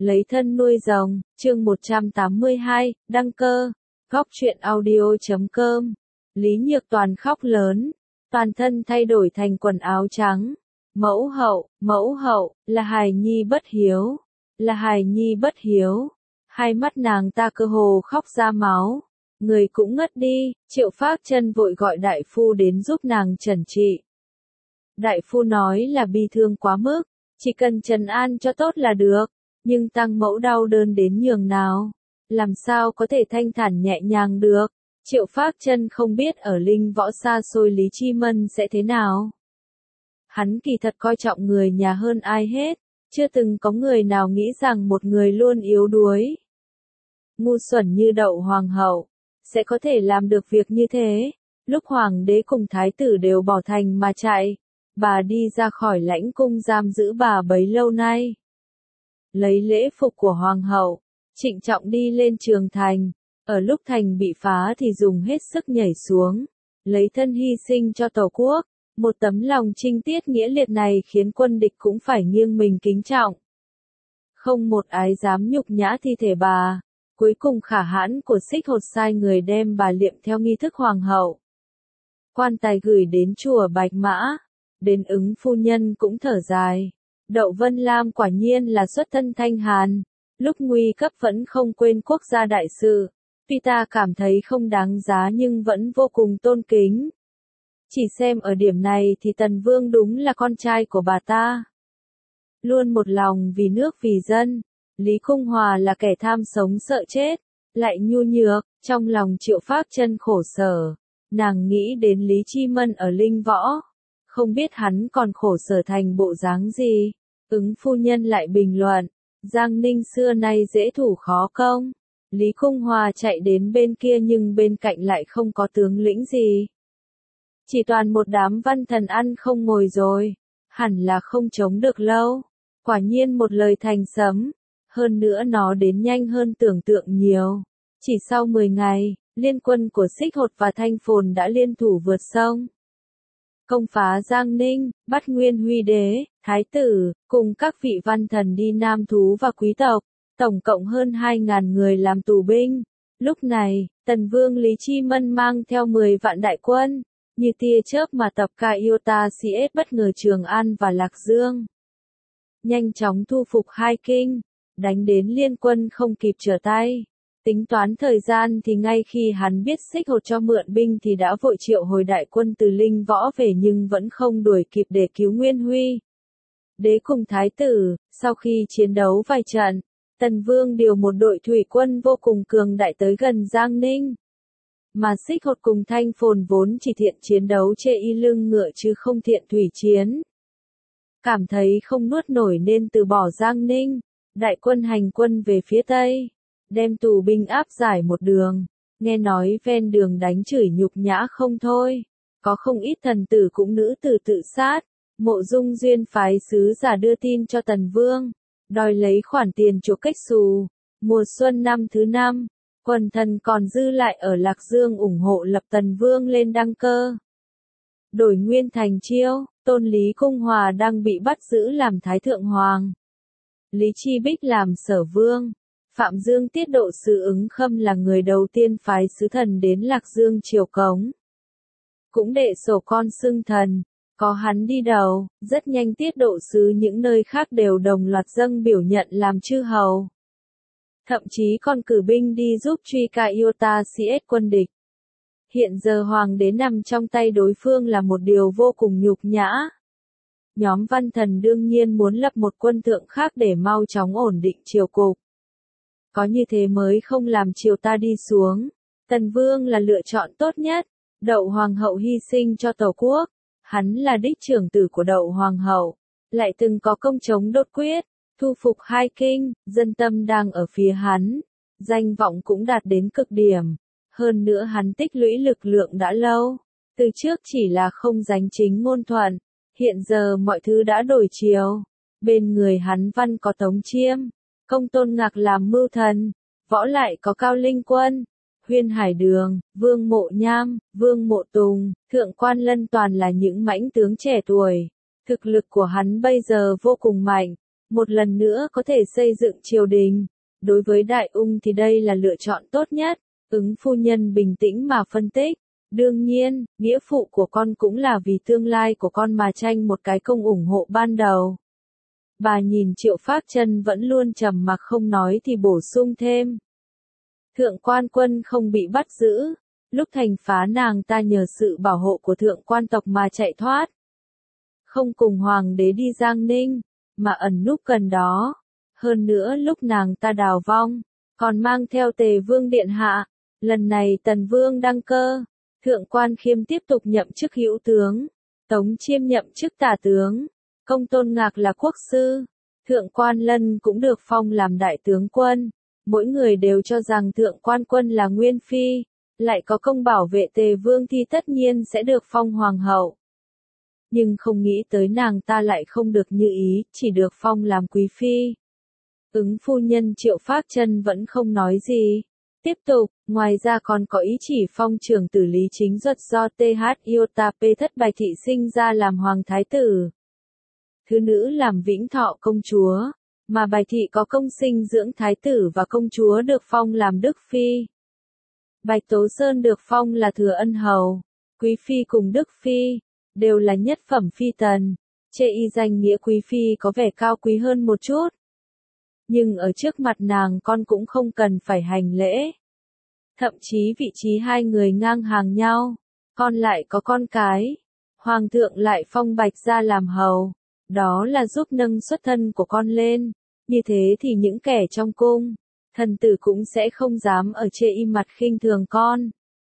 Lấy thân nuôi rồng, chương 182, đăng cơ, góc truyện audio.com. Lý Nhược Toàn khóc lớn, toàn thân thay đổi thành quần áo trắng. Mẫu hậu, là hài nhi bất hiếu, là hài nhi bất hiếu. Hai mắt nàng ta cơ hồ khóc ra máu, người cũng ngất đi. Triệu Phác Chân vội gọi đại phu đến giúp nàng trần trị. Đại phu nói là bi thương quá mức, chỉ cần trấn an cho tốt là được, nhưng tăng mẫu đau đớn đến nhường nào, làm sao có thể thanh thản nhẹ nhàng được. Triệu Phác Chân không biết ở linh võ xa xôi Lý Chi Mân sẽ thế nào. Hắn kỳ thật coi trọng người nhà hơn ai hết, chưa từng có người nào nghĩ rằng một người luôn yếu đuối, ngu xuẩn như Đậu hoàng hậu sẽ có thể làm được việc như thế. Lúc hoàng đế cùng thái tử đều bỏ thành mà chạy, bà đi ra khỏi lãnh cung giam giữ bà bấy lâu nay. Lấy lễ phục của hoàng hậu, trịnh trọng đi lên trường thành, ở lúc thành bị phá thì dùng hết sức nhảy xuống, lấy thân hy sinh cho tổ quốc. Một tấm lòng trinh tiết nghĩa liệt này khiến quân địch cũng phải nghiêng mình kính trọng. Không một ai dám nhục nhã thi thể bà. Cuối cùng khả hãn của Xích Hột sai người đem bà liệm theo nghi thức hoàng hậu. Quan tài gửi đến chùa Bạch Mã, đến Ứng phu nhân cũng thở dài. Đậu Vân Lam quả nhiên là xuất thân thanh hàn, lúc nguy cấp vẫn không quên quốc gia đại sự. Tuy ta cảm thấy không đáng giá nhưng vẫn vô cùng tôn kính. Chỉ xem ở điểm này thì Tần Vương đúng là con trai của bà ta. Luôn một lòng vì nước vì dân. Lý Cung Hòa là kẻ tham sống sợ chết, lại nhu nhược. Trong lòng Triệu Phác Chân khổ sở, nàng nghĩ đến Lý Chi Mân ở linh võ, không biết hắn còn khổ sở thành bộ dáng gì. Ứng phu nhân lại bình luận, Giang Ninh xưa nay dễ thủ khó công. Lý Cung Hòa chạy đến bên kia nhưng bên cạnh lại không có tướng lĩnh gì, chỉ toàn một đám văn thần ăn không ngồi rồi, hẳn là không chống được lâu. Quả nhiên một lời thành sấm, hơn nữa nó đến nhanh hơn tưởng tượng nhiều. Chỉ sau 10 ngày, liên quân của Xích Hột và Thanh Phồn đã liên thủ vượt sông, công phá Giang Ninh, bắt Nguyên Huy Đế, Thái tử, cùng các vị văn thần đi nam thú và quý tộc, tổng cộng hơn 2.000 người làm tù binh. Lúc này, Tần Vương Lý Chi Mân mang theo 10 vạn đại quân, như tia chớp mà tập ca Iota CS bất ngờ Trường An và Lạc Dương. Nhanh chóng thu phục hai kinh, đánh đến liên quân không kịp trở tay. Tính toán thời gian thì ngay khi hắn biết Xích Hột cho mượn binh thì đã vội triệu hồi đại quân từ linh võ về nhưng vẫn không đuổi kịp để cứu Nguyên Huy Đế cùng Thái tử. Sau khi chiến đấu vài trận, Tần Vương điều một đội thủy quân vô cùng cường đại tới gần Giang Ninh. Mà Xích Hột cùng Thanh Phồn vốn chỉ thiện chiến đấu chê y lưng ngựa chứ không thiện thủy chiến. Cảm thấy không nuốt nổi nên từ bỏ Giang Ninh, đại quân hành quân về phía Tây, đem tù binh áp giải một đường. Nghe nói ven đường đánh chửi nhục nhã không thôi, có không ít thần tử cũng nữ tử tự sát. Mộ Dung Duyên phái sứ giả đưa tin cho Tần Vương, đòi lấy khoản tiền chuộc cách xù. Mùa xuân năm thứ 5, quần thần còn dư lại ở Lạc Dương ủng hộ lập Tần Vương lên đăng cơ. Đổi nguyên thành Chiêu, tôn Lý Cung Hòa đang bị bắt giữ làm Thái Thượng Hoàng. Lý Chi Bích làm Sở Vương. Phạm Dương Tiết Độ sứ Ứng Khâm là người đầu tiên phái sứ thần đến Lạc Dương triều cống. Cũng đệ sổ con xưng thần, có hắn đi đầu, rất nhanh Tiết Độ sứ những nơi khác đều đồng loạt dâng biểu nhận làm chư hầu. Thậm chí còn cử binh đi giúp truy ca Iota CS quân địch. Hiện giờ hoàng đế nằm trong tay đối phương là một điều vô cùng nhục nhã. Nhóm văn thần đương nhiên muốn lập một quân thượng khác để mau chóng ổn định triều cục. Có như thế mới không làm triều ta đi xuống. Tần Vương là lựa chọn tốt nhất. Đậu hoàng hậu hy sinh cho tổ quốc. Hắn là đích trưởng tử của Đậu hoàng hậu, lại từng có công chống đột quyết, thu phục hai kinh, dân tâm đang ở phía hắn, danh vọng cũng đạt đến cực điểm. Hơn nữa hắn tích lũy lực lượng đã lâu, từ trước chỉ là không giành chính ngôn thuận, hiện giờ mọi thứ đã đổi chiều. Bên người hắn văn có Tống Chiêm, Công Tôn Ngạc làm mưu thần, võ lại có Cao Linh Quân, Huyên Hải Đường, Vương Mộ Nham, Vương Mộ Tùng, Thượng Quan Lân toàn là những mãnh tướng trẻ tuổi. Thực lực của hắn bây giờ vô cùng mạnh, một lần nữa có thể xây dựng triều đình. Đối với Đại Ung thì đây là lựa chọn tốt nhất. Ứng phu nhân bình tĩnh mà phân tích. Đương nhiên, nghĩa phụ của con cũng là vì tương lai của con mà tranh một cái công ủng hộ ban đầu. Bà nhìn Triệu Phác Chân vẫn luôn trầm mặc không nói thì bổ sung thêm. Thượng quan Quân không bị bắt giữ. Lúc thành phá nàng ta nhờ sự bảo hộ của thượng quan tộc mà chạy thoát. Không cùng hoàng đế đi Giang Ninh, mà ẩn núp gần đó. Hơn nữa lúc nàng ta đào vong, còn mang theo Tề Vương điện hạ. Lần này Tần Vương đăng cơ, Thượng quan Khiêm tiếp tục nhậm chức hữu tướng, Tống Chiêm nhậm chức tả tướng, Công Tôn Ngạc là quốc sư, Thượng quan Lân cũng được phong làm đại tướng quân. Mỗi người đều cho rằng Thượng quan Quân là nguyên phi, lại có công bảo vệ Tề Vương thì tất nhiên sẽ được phong hoàng hậu. Nhưng không nghĩ tới nàng ta lại không được như ý, chỉ được phong làm quý phi. Ứng phu nhân Triệu Phác Chân vẫn không nói gì. Tiếp tục, ngoài ra còn có ý chỉ phong trưởng tử Lý Chính Duật do TH Iota P thất Bạch Thị sinh ra làm hoàng thái tử. Thứ nữ làm Vĩnh Thọ công chúa, mà Bạch Thị có công sinh dưỡng thái tử và công chúa được phong làm Đức Phi. Bạch Tố Sơn được phong là Thừa Ân Hầu, Quý Phi cùng Đức Phi, đều là nhất phẩm phi tần. Chê y danh nghĩa Quý Phi có vẻ cao quý hơn một chút. Nhưng ở trước mặt nàng con cũng không cần phải hành lễ. Thậm chí vị trí hai người ngang hàng nhau, con lại có con cái. Hoàng thượng lại phong Bạch ra làm hầu, đó là giúp nâng xuất thân của con lên. Như thế thì những kẻ trong cung, thần tử cũng sẽ không dám ở chê y mặt khinh thường con.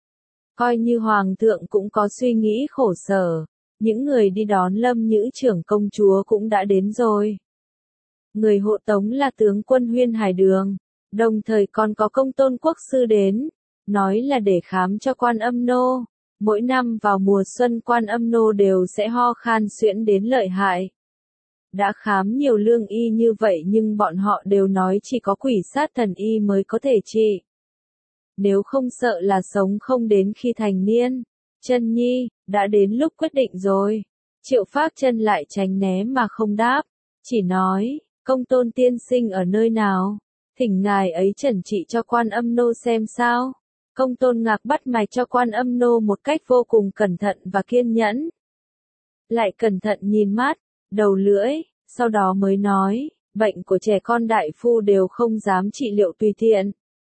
Coi như hoàng thượng cũng có suy nghĩ khổ sở, những người đi đón Lâm Nhữ trưởng công chúa cũng đã đến rồi. Người hộ tống là tướng quân Huyên Hải Đường, đồng thời còn có Công Tôn quốc sư đến, nói là để khám cho Quan Âm Nô. Mỗi năm vào mùa xuân Quan Âm Nô đều sẽ ho khan suyễn đến lợi hại. Đã khám nhiều lương y như vậy nhưng bọn họ đều nói chỉ có quỷ sát thần y mới có thể trị. Nếu không sợ là sống không đến khi thành niên. Chân Nhi, đã đến lúc quyết định rồi. Triệu Phác Chân lại tránh né mà không đáp, chỉ nói, Công Tôn tiên sinh ở nơi nào? Thỉnh ngài ấy trần trị cho Quan Âm Nô xem sao. Công Tôn Ngạc bắt mạch cho Quan Âm Nô một cách vô cùng cẩn thận và kiên nhẫn. Lại cẩn thận nhìn mắt, đầu lưỡi, sau đó mới nói, bệnh của trẻ con đại phu đều không dám trị liệu tùy tiện.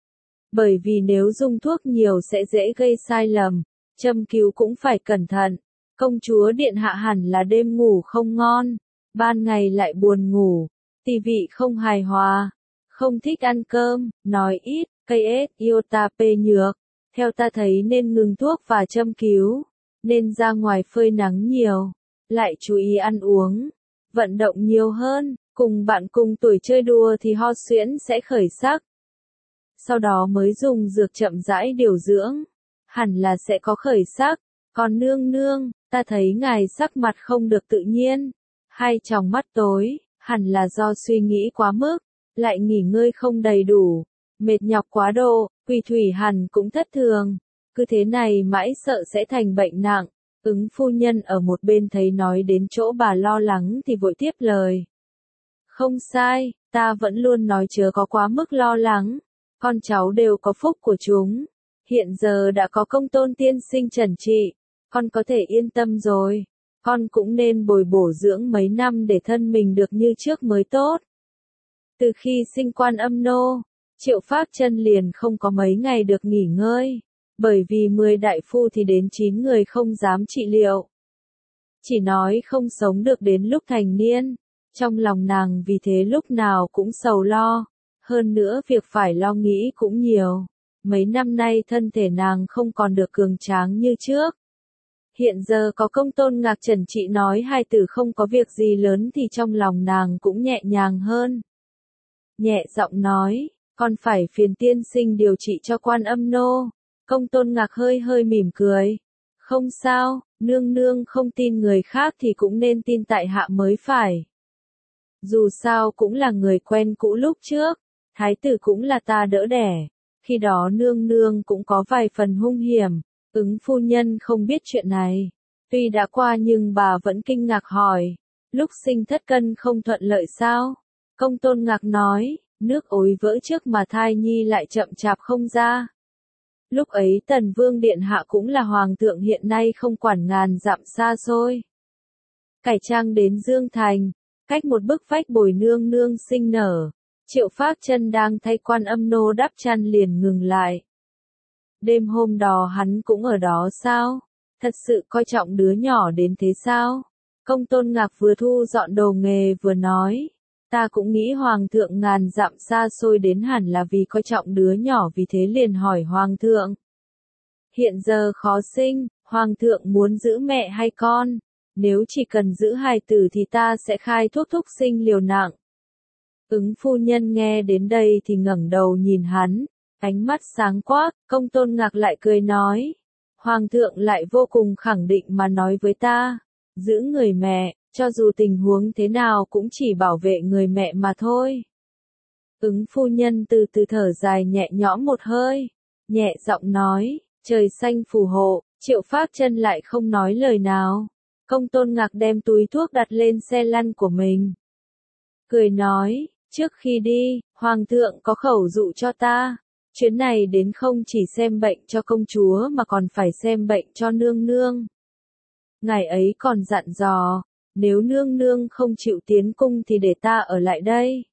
Bởi vì nếu dùng thuốc nhiều sẽ dễ gây sai lầm, châm cứu cũng phải cẩn thận. Công chúa điện hạ hẳn là đêm ngủ không ngon, ban ngày lại buồn ngủ, tỳ vị không hài hòa, không thích ăn cơm, nói ít, KS Iota P nhược. Theo ta thấy nên ngừng thuốc và châm cứu, nên ra ngoài phơi nắng nhiều, lại chú ý ăn uống, vận động nhiều hơn, cùng bạn cùng tuổi chơi đùa thì ho suyễn sẽ khởi sắc. Sau đó mới dùng dược chậm rãi điều dưỡng, hẳn là sẽ có khởi sắc. Còn nương nương, ta thấy ngài sắc mặt không được tự nhiên, hai tròng mắt tối, hẳn là do suy nghĩ quá mức, lại nghỉ ngơi không đầy đủ, mệt nhọc quá độ, quỳ thủy hẳn cũng thất thường, cứ thế này mãi sợ sẽ thành bệnh nặng. Ứng phu nhân ở một bên thấy nói đến chỗ bà lo lắng thì vội tiếp lời. Không sai, ta vẫn luôn nói chớ có quá mức lo lắng, con cháu đều có phúc của chúng, hiện giờ đã có Công Tôn tiên sinh trần trị, con có thể yên tâm rồi, con cũng nên bồi bổ dưỡng mấy năm để thân mình được như trước mới tốt. Từ khi sinh Quan Âm Nô, Triệu Phác Chân liền không có mấy ngày được nghỉ ngơi, bởi vì 10 đại phu thì đến 9 người không dám trị liệu. Chỉ nói không sống được đến lúc thành niên, trong lòng nàng vì thế lúc nào cũng sầu lo, hơn nữa việc phải lo nghĩ cũng nhiều. Mấy năm nay thân thể nàng không còn được cường tráng như trước. Hiện giờ có Công Tôn Ngạc trần trị nói hai tử không có việc gì lớn thì trong lòng nàng cũng nhẹ nhàng hơn. Nhẹ giọng nói, con phải phiền tiên sinh điều trị cho Quan Âm Nô. Công Tôn Ngạc hơi hơi mỉm cười. Không sao, nương nương không tin người khác thì cũng nên tin tại hạ mới phải. Dù sao cũng là người quen cũ lúc trước, thái tử cũng là ta đỡ đẻ. Khi đó nương nương cũng có vài phần hung hiểm, Ứng phu nhân không biết chuyện này. Tuy đã qua nhưng bà vẫn kinh ngạc hỏi, lúc sinh thất cân không thuận lợi sao? Công Tôn Ngạc nói, nước ối vỡ trước mà thai nhi lại chậm chạp không ra. Lúc ấy Tần Vương Điện Hạ cũng là hoàng thượng hiện nay không quản ngàn dặm xa xôi. Cải trang đến Dương Thành, cách một bức vách Bồi nương nương sinh nở, Triệu Phác Chân đang thay Quan Âm nô đắp chăn liền ngừng lại. Đêm hôm đó hắn cũng ở đó sao? Thật sự coi trọng đứa nhỏ đến thế sao? Công Tôn Ngạc vừa thu dọn đồ nghề vừa nói, ta cũng nghĩ hoàng thượng ngàn dặm xa xôi đến hẳn là vì coi trọng đứa nhỏ, vì thế liền hỏi hoàng thượng. Hiện giờ khó sinh, hoàng thượng muốn giữ mẹ hay con? Nếu chỉ cần giữ hài tử thì ta sẽ khai thuốc thúc sinh liều nặng. Ứng phu nhân nghe đến đây thì ngẩng đầu nhìn hắn, ánh mắt sáng quắc. Công Tôn Ngạc lại cười nói, hoàng thượng lại vô cùng khẳng định mà nói với ta, giữ người mẹ, cho dù tình huống thế nào cũng chỉ bảo vệ người mẹ mà thôi. Ứng phu nhân từ từ thở dài nhẹ nhõm một hơi, nhẹ giọng nói, trời xanh phù hộ. Triệu Phác Chân lại không nói lời nào. Công Tôn Ngạc đem túi thuốc đặt lên xe lăn của mình, cười nói, trước khi đi, hoàng thượng có khẩu dụ cho ta, chuyến này đến không chỉ xem bệnh cho công chúa mà còn phải xem bệnh cho nương nương. Ngài ấy còn dặn dò, nếu nương nương không chịu tiến cung thì để ta ở lại đây.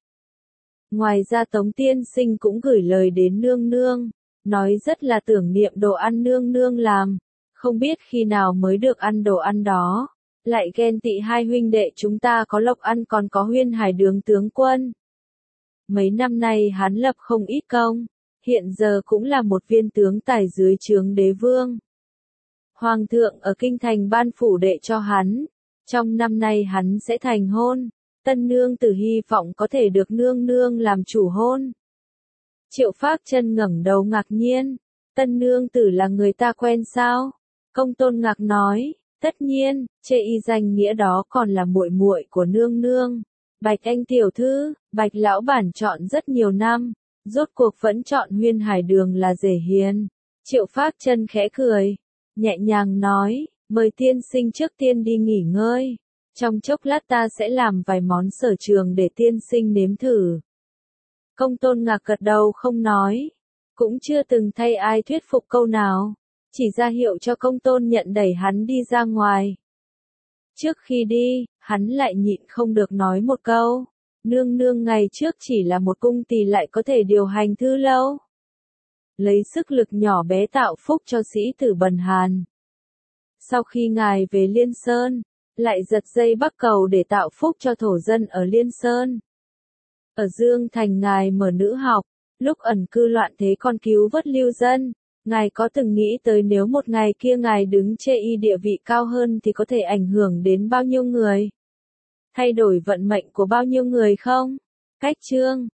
Ngoài ra Tống tiên sinh cũng gửi lời đến nương nương, nói rất là tưởng niệm đồ ăn nương nương làm, không biết khi nào mới được ăn đồ ăn đó, lại ghen tị hai huynh đệ chúng ta có lộc ăn còn có Huyên Hải Đường tướng quân. Mấy năm nay hắn lập không ít công, hiện giờ cũng là một viên tướng tài dưới trướng đế vương. Hoàng thượng ở kinh thành ban phủ đệ cho hắn, trong năm nay hắn sẽ thành hôn, tân nương tử hy vọng có thể được nương nương làm chủ hôn. Triệu Phác Chân ngẩng đầu ngạc nhiên, tân nương tử là người ta quen sao? Công Tôn Ngạc nói, tất nhiên, chê y danh nghĩa đó còn là muội muội của nương nương. Bạch Anh tiểu thư, Bạch lão bản chọn rất nhiều năm, rốt cuộc vẫn chọn Huyên Hải Đường là rể hiền. Triệu Phác Chân khẽ cười, nhẹ nhàng nói, mời tiên sinh trước tiên đi nghỉ ngơi. Trong chốc lát ta sẽ làm vài món sở trường để tiên sinh nếm thử. Công Tôn Ngạc gật đầu không nói, cũng chưa từng thay ai thuyết phục câu nào, chỉ ra hiệu cho Công Tôn Nhận đẩy hắn đi ra ngoài. Trước khi đi, hắn lại nhịn không được nói một câu, nương nương ngày trước chỉ là một cung tỳ lại có thể điều hành thư lâu. Lấy sức lực nhỏ bé tạo phúc cho sĩ tử Bần Hàn. Sau khi ngài về Liên Sơn, lại giật dây Bắc Cầu để tạo phúc cho thổ dân ở Liên Sơn. Ở Dương Thành ngài mở nữ học, lúc ẩn cư loạn thế còn cứu vớt lưu dân. Ngài có từng nghĩ tới nếu một ngày kia ngài đứng chê y địa vị cao hơn thì có thể ảnh hưởng đến bao nhiêu người? Thay đổi vận mệnh của bao nhiêu người không? Cách chương